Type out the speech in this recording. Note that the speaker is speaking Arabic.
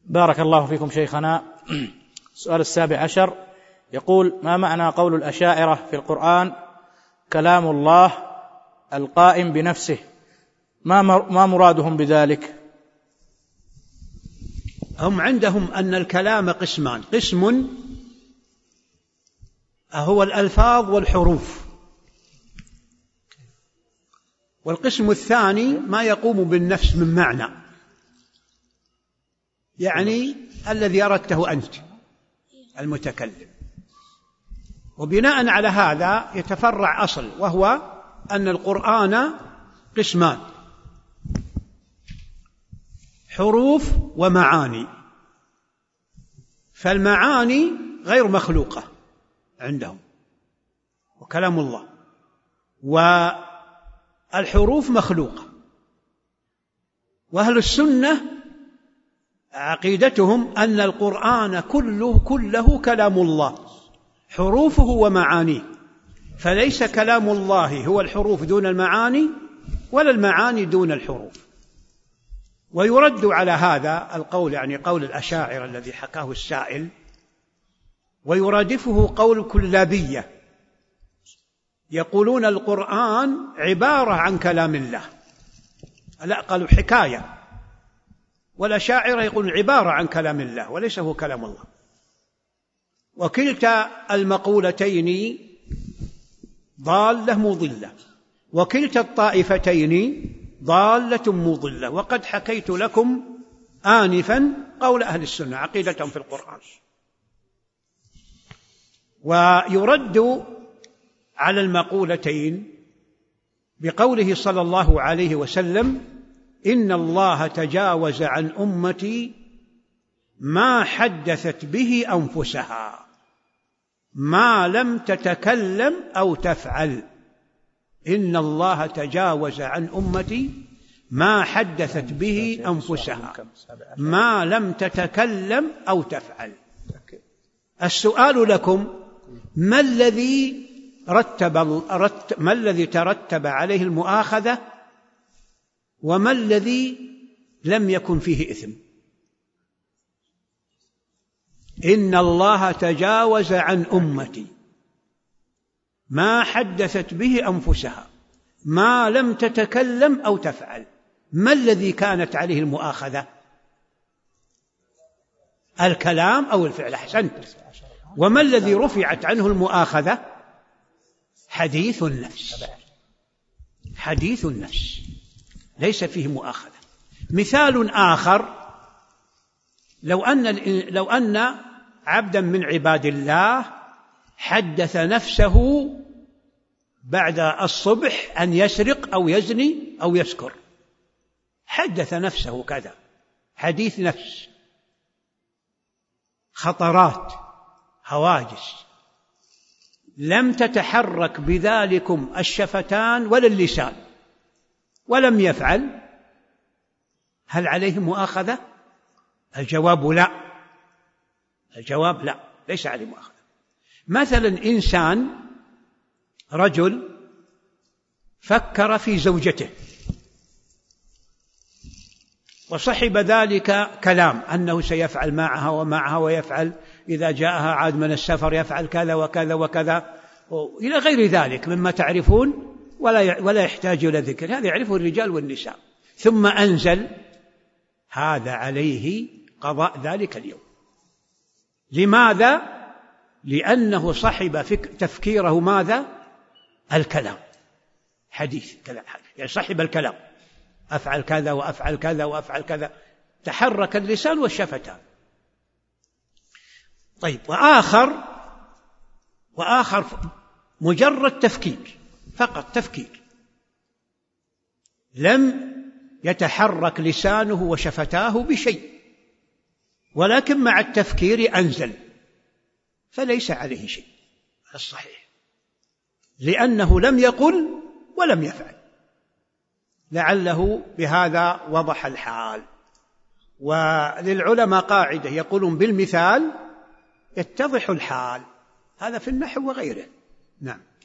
بارك الله فيكم شيخنا. السؤال 17 يقول: ما معنى قول الأشاعرة في القرآن كلام الله القائم بنفسه؟ ما مرادهم بذلك؟ هم عندهم أن الكلام قسمان: قسم هو الألفاظ والحروف، والقسم الثاني ما يقوم بالنفس من معنى، يعني الذي أردته أنت المتكلم. وبناء على هذا يتفرع أصل، وهو أن القرآن قسمان: حروف ومعاني. فالمعاني غير مخلوقة عندهم وكلام الله، والحروف مخلوقة. وأهل السنة عقيدتهم أن القرآن كله كلام الله، حروفه ومعانيه، فليس كلام الله هو الحروف دون المعاني، ولا المعاني دون الحروف. ويرد على هذا القول، يعني قول الأشاعرة الذي حكاه السائل، ويرادفه قول الكلابية، يقولون القرآن عبارة عن كلام الله، لا قالوا حكاية، والأشاعرة يقولون عبارة عن كلام الله وليس هو كلام الله. وكلتا المقولتين ضالة مضلة، وكلتا الطائفتين ضالة مضلة. وقد حكيت لكم آنفا قول أهل السنة عقيدتهم في القرآن. ويرد على المقولتين بقوله صلى الله عليه وسلم: إن الله تجاوز عن أمتي ما حدثت به أنفسها ما لم تتكلم أو تفعل. إن الله تجاوز عن أمتي ما حدثت به أنفسها ما لم تتكلم أو تفعل. السؤال لكم: ما الذي ترتب عليه المؤاخذة، وما الذي لم يكن فيه إثم؟ إن الله تجاوز عن أمتي ما حدثت به أنفسها ما لم تتكلم أو تفعل. ما الذي كانت عليه المؤاخذة؟ الكلام أو الفعل؟ أحسنت. وما الذي رفعت عنه المؤاخذة؟ حديث النفس. حديث النفس ليس فيه مؤاخذة. مثال آخر: لو أن عبدا من عباد الله حدث نفسه بعد الصبح أن يسرق أو يزني أو يسكر، حدث نفسه كذا، حديث نفس، خطرات، هواجس، لم تتحرك بذلكم الشفتان ولا اللسان ولم يفعل، هل عليه مؤاخذة؟ الجواب لا. الجواب لا، ليس عليه مؤاخذة. مثلا إنسان، رجل فكر في زوجته وصحب ذلك كلام أنه سيفعل معها ومعها، ويفعل إذا جاءها عاد من السفر يفعل كذا وكذا وكذا إلى غير ذلك مما تعرفون ولا يحتاج إلى ذكر، هذا يعرفه الرجال والنساء. ثم أنزل: هذا عليه قضاء ذلك اليوم. لماذا؟ لأنه صحب تفكيره ماذا؟ الكلام، حديث كلام، يعني صحب الكلام، أفعل كذا وأفعل كذا وأفعل كذا، تحرك اللسان والشفتان. طيب، وآخر مجرد تفكير، فقط تفكير، لم يتحرك لسانه وشفتاه بشيء، ولكن مع التفكير أنزل، فليس عليه شيء الصحيح، لأنه لم يقل ولم يفعل. لعله بهذا وضح الحال. وللعلماء قاعدة يقولون: بالمثال يتضح الحال. هذا في النحو وغيره. نعم.